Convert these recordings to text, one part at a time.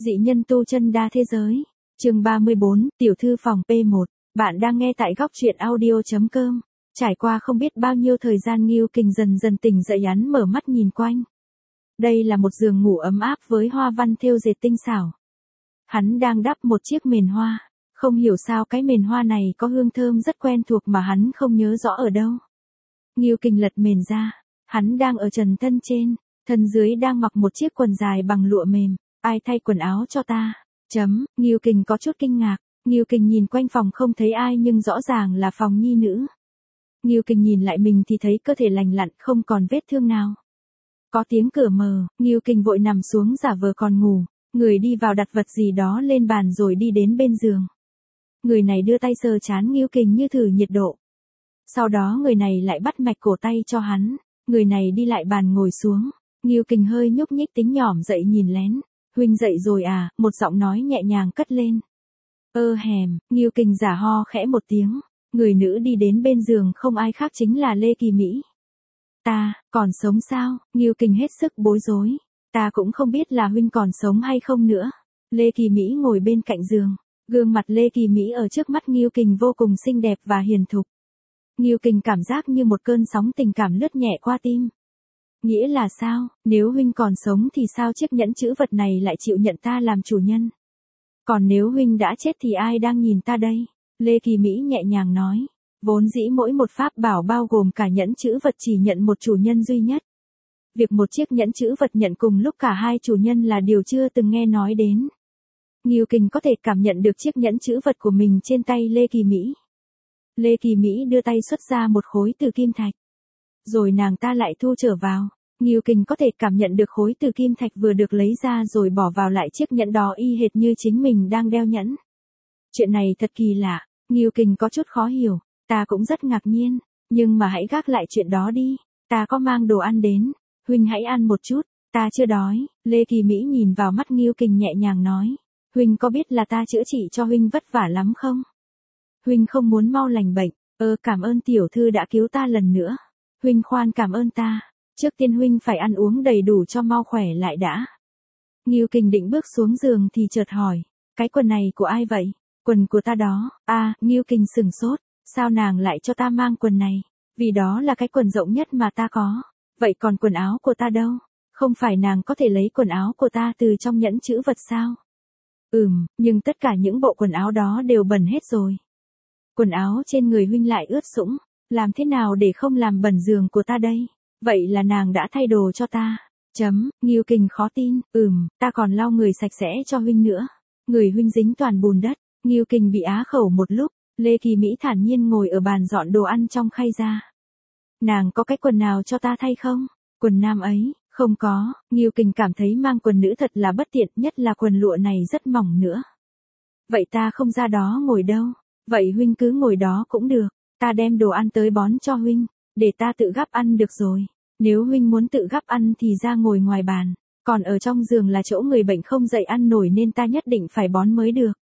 Dị nhân tu chân đa thế giới. Chương 34, tiểu thư phòng P1. Bạn đang nghe tại góc truyện audio.com. Trải qua không biết bao nhiêu thời gian, Ngưu Kình dần dần tỉnh dậy, hắn mở mắt nhìn quanh. Đây là một giường ngủ ấm áp với hoa văn thêu dệt tinh xảo. Hắn đang đắp một chiếc mền hoa. Không hiểu sao cái mền hoa này có hương thơm rất quen thuộc mà hắn không nhớ rõ ở đâu. Ngưu Kình lật mền ra. Hắn đang ở trần thân trên, thân dưới đang mặc một chiếc quần dài bằng lụa mềm. Ai thay quần áo cho ta? Ngưu Kình có chút kinh ngạc. Ngưu Kình nhìn quanh phòng không thấy ai nhưng rõ ràng là phòng nhi nữ. Ngưu Kình nhìn lại mình thì thấy cơ thể lành lặn, không còn vết thương nào. Có tiếng cửa mở, Ngưu Kình vội nằm xuống giả vờ còn ngủ. Người đi vào đặt vật gì đó lên bàn rồi đi đến bên giường. Người này đưa tay sờ trán Ngưu Kình như thử nhiệt độ. Sau đó người này lại bắt mạch cổ tay cho hắn. Người này đi lại bàn ngồi xuống. Ngưu Kình hơi nhúc nhích tính nhỏm dậy nhìn lén. Huynh dậy rồi à? Một giọng nói nhẹ nhàng cất lên. Ngưu Kình giả ho khẽ một tiếng. Người nữ đi đến bên giường không ai khác chính là Lê Kỳ Mỹ. Ta, còn sống sao? Ngưu Kình hết sức bối rối. Ta cũng không biết là huynh còn sống hay không nữa. Lê Kỳ Mỹ ngồi bên cạnh giường. Gương mặt Lê Kỳ Mỹ ở trước mắt Ngưu Kình vô cùng xinh đẹp và hiền thục. Ngưu Kình cảm giác như một cơn sóng tình cảm lướt nhẹ qua tim. Nghĩa là sao? Nếu huynh còn sống thì sao chiếc nhẫn chữ vật này lại chịu nhận ta làm chủ nhân? Còn nếu huynh đã chết thì ai đang nhìn ta đây? Lê Kỳ Mỹ nhẹ nhàng nói. Vốn dĩ mỗi một pháp bảo bao gồm cả nhẫn chữ vật chỉ nhận một chủ nhân duy nhất. Việc một chiếc nhẫn chữ vật nhận cùng lúc cả hai chủ nhân là điều chưa từng nghe nói đến. Ngưu Kình có thể cảm nhận được chiếc nhẫn chữ vật của mình trên tay Lê Kỳ Mỹ. Lê Kỳ Mỹ đưa tay xuất ra một khối từ kim thạch. Rồi nàng ta lại thu trở vào. Ngưu Kình có thể cảm nhận được khối từ kim thạch vừa được lấy ra rồi bỏ vào lại chiếc nhẫn đó y hệt như chính mình đang đeo nhẫn. Chuyện này thật kỳ lạ. Ngưu Kình có chút khó hiểu. Ta cũng rất ngạc nhiên. Nhưng mà hãy gác lại chuyện đó đi. Ta có mang đồ ăn đến. Huynh hãy ăn một chút. Ta chưa đói. Lê Kỳ Mỹ nhìn vào mắt Ngưu Kình nhẹ nhàng nói. Huynh có biết là ta chữa trị cho huynh vất vả lắm không? Huynh không muốn mau lành bệnh. Cảm ơn tiểu thư đã cứu ta lần nữa. Huynh khoan cảm ơn ta. Trước tiên huynh phải ăn uống đầy đủ cho mau khỏe lại đã. Ngưu Kình định bước xuống giường thì chợt hỏi. Cái quần này của ai vậy? Quần của ta đó. Ngưu Kình sừng sốt. Sao nàng lại cho ta mang quần này? Vì đó là cái quần rộng nhất mà ta có. Vậy còn quần áo của ta đâu? Không phải nàng có thể lấy quần áo của ta từ trong nhẫn chữ vật sao? Nhưng tất cả những bộ quần áo đó đều bẩn hết rồi. Quần áo trên người huynh lại ướt sũng. Làm thế nào để không làm bẩn giường của ta đây? Vậy là nàng đã thay đồ cho ta. Ngưu Kình khó tin. Ta còn lau người sạch sẽ cho huynh nữa. Người huynh dính toàn bùn đất. Ngưu Kình bị á khẩu một lúc. Lê Kỳ Mỹ thản nhiên ngồi ở bàn dọn đồ ăn trong khay ra. Nàng có cái quần nào cho ta thay không? Quần nam ấy, không có. Ngưu Kình cảm thấy mang quần nữ thật là bất tiện, nhất là quần lụa này rất mỏng nữa. Vậy ta không ra đó ngồi đâu. Vậy huynh cứ ngồi đó cũng được. Ta đem đồ ăn tới bón cho huynh. Để ta tự gắp ăn được rồi. Nếu huynh muốn tự gắp ăn thì ra ngồi ngoài bàn. Còn ở trong giường là chỗ người bệnh không dậy ăn nổi nên ta nhất định phải bón mới được.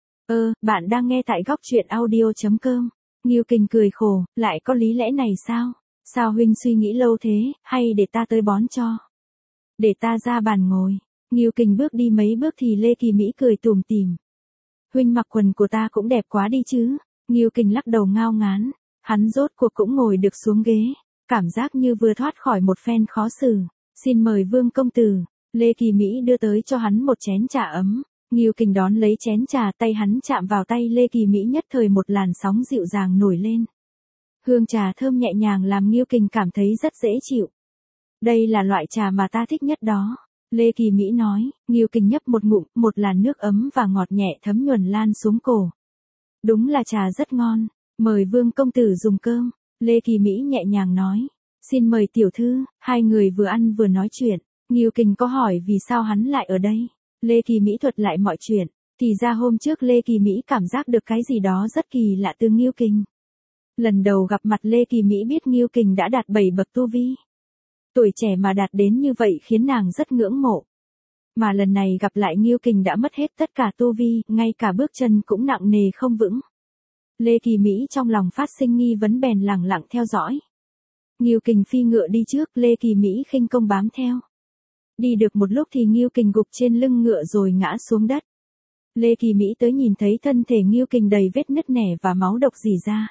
Bạn đang nghe tại góc truyện audio.com. Ngưu Kình cười khổ, lại có lý lẽ này sao? Sao huynh suy nghĩ lâu thế, hay để ta tới bón cho? Để ta ra bàn ngồi. Ngưu Kình bước đi mấy bước thì Lê Kỳ Mỹ cười tủm tỉm. Huynh mặc quần của ta cũng đẹp quá đi chứ. Ngưu Kình lắc đầu ngao ngán. Hắn rốt cuộc cũng ngồi được xuống ghế. Cảm giác như vừa thoát khỏi một phen khó xử. Xin mời Vương công tử. Lê Kỳ Mỹ đưa tới cho hắn một chén trà ấm. Ngưu Kình đón lấy chén trà, tay hắn chạm vào tay Lê Kỳ Mỹ nhất thời một làn sóng dịu dàng nổi lên. Hương trà thơm nhẹ nhàng làm Ngưu Kình cảm thấy rất dễ chịu. Đây là loại trà mà ta thích nhất đó. Lê Kỳ Mỹ nói. Ngưu Kình nhấp một ngụm, một làn nước ấm và ngọt nhẹ thấm nhuần lan xuống cổ. Đúng là trà rất ngon. Mời Vương công tử dùng cơm. Lê Kỳ Mỹ nhẹ nhàng nói. Xin mời tiểu thư. Hai người vừa ăn vừa nói chuyện. Ngưu Kình có hỏi vì sao hắn lại ở đây. Lê Kỳ Mỹ thuật lại mọi chuyện. Thì ra hôm trước Lê Kỳ Mỹ cảm giác được cái gì đó rất kỳ lạ từ Ngưu Kình. Lần đầu gặp mặt Lê Kỳ Mỹ biết Ngưu Kình đã đạt 7 bậc tu vi. Tuổi trẻ mà đạt đến như vậy khiến nàng rất ngưỡng mộ. Mà lần này gặp lại Ngưu Kình đã mất hết tất cả tu vi, ngay cả bước chân cũng nặng nề không vững. Lê Kỳ Mỹ trong lòng phát sinh nghi vấn bèn lẳng lặng theo dõi. Ngưu Kình phi ngựa đi trước, Lê Kỳ Mỹ khinh công bám theo. Đi được một lúc thì Ngưu Kình gục trên lưng ngựa rồi ngã xuống đất. Lê Kỳ Mỹ tới nhìn thấy thân thể Ngưu Kình đầy vết nứt nẻ và máu độc rỉ ra.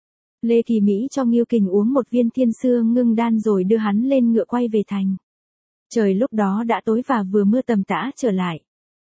Lê Kỳ Mỹ cho Ngưu Kình uống một viên thiên xương ngưng đan rồi đưa hắn lên ngựa quay về thành. Trời lúc đó đã tối và vừa mưa tầm tã trở lại.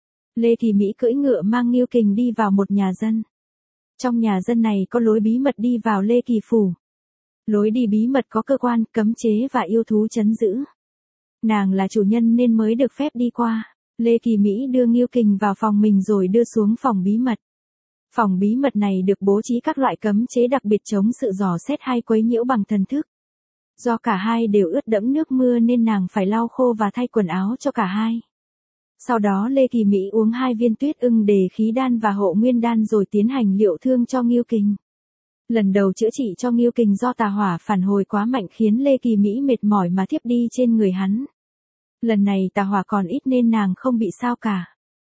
Lê Kỳ Mỹ cưỡi ngựa mang Ngưu Kình đi vào một nhà dân. Trong nhà dân này có lối bí mật đi vào Lê Kỳ Phủ. Lối đi bí mật có cơ quan, cấm chế và yêu thú trấn giữ. Nàng là chủ nhân nên mới được phép đi qua. Lê Kỳ Mỹ đưa Ngưu Kình vào phòng mình rồi đưa xuống phòng bí mật. Phòng bí mật này được bố trí các loại cấm chế đặc biệt chống sự dò xét hay quấy nhiễu bằng thần thức. Do cả hai đều ướt đẫm nước mưa nên nàng phải lau khô và thay quần áo cho cả hai. Sau đó Lê Kỳ Mỹ uống 2 viên tuyết ưng đề khí đan và hộ nguyên đan rồi tiến hành liệu thương cho Ngưu Kình. Lần đầu chữa trị cho Ngưu Kình do tà hỏa phản hồi quá mạnh khiến Lê Kỳ Mỹ mệt mỏi mà thiếp đi trên người hắn. Lần này tà hỏa còn ít nên nàng không bị sao cả.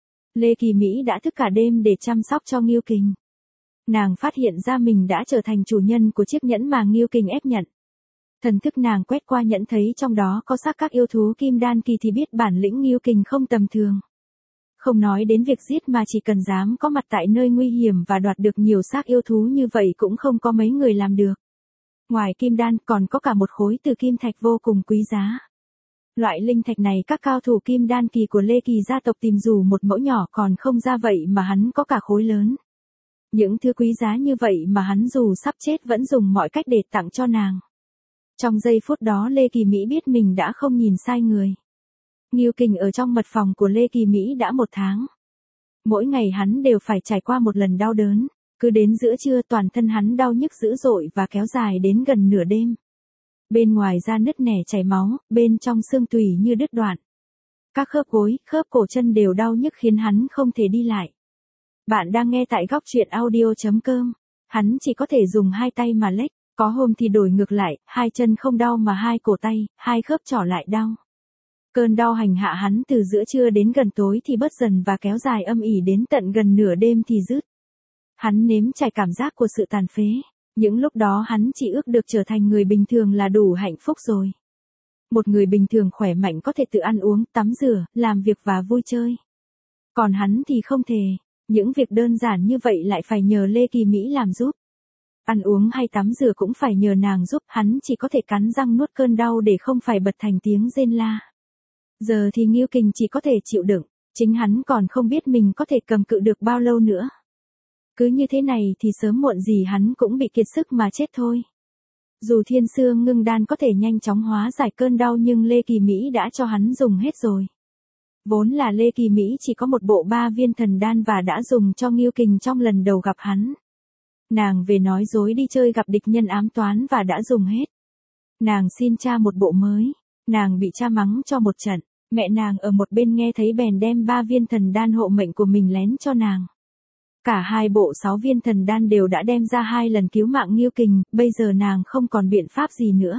Lê Kỳ Mỹ đã thức cả đêm để chăm sóc cho Ngưu Kình. Nàng phát hiện ra mình đã trở thành chủ nhân của chiếc nhẫn mà Ngưu Kình ép nhận. Thần thức nàng quét qua nhẫn thấy trong đó có xác các yêu thú kim đan kỳ thì biết bản lĩnh Ngưu Kình không tầm thường. Không nói đến việc giết mà chỉ cần dám có mặt tại nơi nguy hiểm và đoạt được nhiều xác yêu thú như vậy cũng không có mấy người làm được. Ngoài kim đan còn có cả một khối từ kim thạch vô cùng quý giá. Loại linh thạch này các cao thủ kim đan kỳ của Lê Kỳ gia tộc tìm dù một mẫu nhỏ còn không ra vậy mà hắn có cả khối lớn. Những thứ quý giá như vậy mà hắn dù sắp chết vẫn dùng mọi cách để tặng cho nàng. Trong giây phút đó Lê Kỳ Mỹ biết mình đã không nhìn sai người. Ngưu Kình ở trong mật phòng của Lê Kỳ Mỹ đã 1 tháng. Mỗi ngày hắn đều phải trải qua một lần đau đớn. Cứ đến giữa trưa toàn thân hắn đau nhức dữ dội và kéo dài đến gần nửa đêm. Bên ngoài da nứt nẻ chảy máu, bên trong xương tủy như đứt đoạn. Các khớp gối, khớp cổ chân đều đau nhức khiến hắn không thể đi lại. Bạn đang nghe tại góc truyện audio.com. Hắn chỉ có thể dùng 2 tay mà lách, có hôm thì đổi ngược lại, 2 chân không đau mà 2 cổ tay, 2 khớp trỏ lại đau. Cơn đau hành hạ hắn từ giữa trưa đến gần tối thì bớt dần và kéo dài âm ỉ đến tận gần nửa đêm thì dứt. Hắn nếm trải cảm giác của sự tàn phế. Những lúc đó hắn chỉ ước được trở thành người bình thường là đủ hạnh phúc rồi. Một người bình thường khỏe mạnh có thể tự ăn uống, tắm rửa, làm việc và vui chơi. Còn hắn thì không thể. Những việc đơn giản như vậy lại phải nhờ Lê Kỳ Mỹ làm giúp. Ăn uống hay tắm rửa cũng phải nhờ nàng giúp, hắn chỉ có thể cắn răng nuốt cơn đau để không phải bật thành tiếng rên la. Giờ thì Ngưu Kình chỉ có thể chịu đựng, chính hắn còn không biết mình có thể cầm cự được bao lâu nữa. Cứ như thế này thì sớm muộn gì hắn cũng bị kiệt sức mà chết thôi. Dù thiên xương ngưng đan có thể nhanh chóng hóa giải cơn đau nhưng Lê Kỳ Mỹ đã cho hắn dùng hết rồi. Vốn là Lê Kỳ Mỹ chỉ có một bộ 3 viên thần đan và đã dùng cho Ngưu Kình trong lần đầu gặp hắn. Nàng về nói dối đi chơi gặp địch nhân ám toán và đã dùng hết. Nàng xin cha một bộ mới. Nàng bị cha mắng cho một trận. Mẹ nàng ở một bên nghe thấy bèn đem 3 viên thần đan hộ mệnh của mình lén cho nàng. Cả 2 bộ 6 viên thần đan đều đã đem ra 2 lần cứu mạng Ngưu Kình, bây giờ nàng không còn biện pháp gì nữa.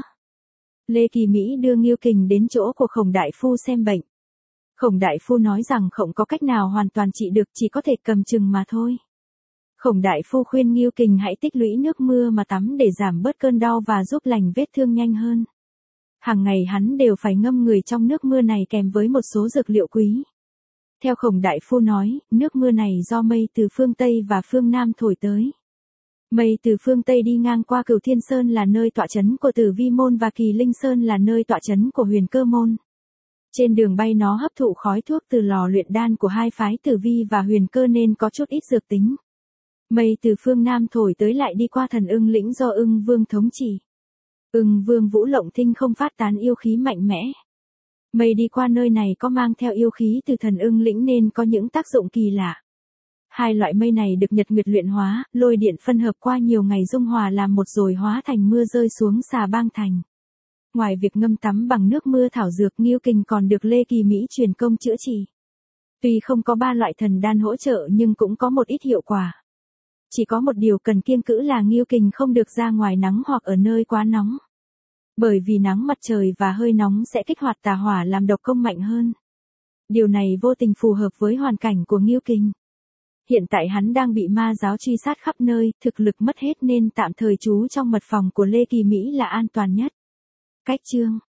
Lê Kỳ Mỹ đưa Ngưu Kình đến chỗ của Khổng Đại Phu xem bệnh. Khổng Đại Phu nói rằng không có cách nào hoàn toàn trị được, chỉ có thể cầm chừng mà thôi. Khổng Đại Phu khuyên Ngưu Kình hãy tích lũy nước mưa mà tắm để giảm bớt cơn đau và giúp lành vết thương nhanh hơn. Hàng ngày hắn đều phải ngâm người trong nước mưa này kèm với một số dược liệu quý. Theo Khổng Đại Phu nói, nước mưa này do mây từ phương Tây và phương Nam thổi tới. Mây từ phương Tây đi ngang qua Cửu Thiên Sơn là nơi tọa trấn của Tử Vi Môn và Kỳ Linh Sơn là nơi tọa trấn của Huyền Cơ Môn. Trên đường bay nó hấp thụ khói thuốc từ lò luyện đan của 2 phái Tử Vi và Huyền Cơ nên có chút ít dược tính. Mây từ phương Nam thổi tới lại đi qua Thần Ưng Lĩnh do Ưng Vương thống trị. Ưng Vương Vũ Lộng Thinh không phát tán yêu khí mạnh mẽ. Mây đi qua nơi này có mang theo yêu khí từ Thần Ưng Lĩnh nên có những tác dụng kỳ lạ. 2 loại mây này được Nhật Nguyệt luyện hóa, lôi điện phân hợp qua nhiều ngày dung hòa làm một rồi hóa thành mưa rơi xuống Xà Bang Thành. Ngoài việc ngâm tắm bằng nước mưa thảo dược, Ngưu Kình còn được Lê Kỳ Mỹ truyền công chữa trị. Tuy không có 3 loại thần đan hỗ trợ nhưng cũng có một ít hiệu quả. Chỉ có một điều cần kiêng cữ là Ngưu Kình không được ra ngoài nắng hoặc ở nơi quá nóng. Bởi vì nắng mặt trời và hơi nóng sẽ kích hoạt tà hỏa làm độc công mạnh hơn. Điều này vô tình phù hợp với hoàn cảnh của Ngưu Kình. Hiện tại hắn đang bị ma giáo truy sát khắp nơi, thực lực mất hết nên tạm thời trú trong mật phòng của Lê Kỳ Mỹ là an toàn nhất. Cách chương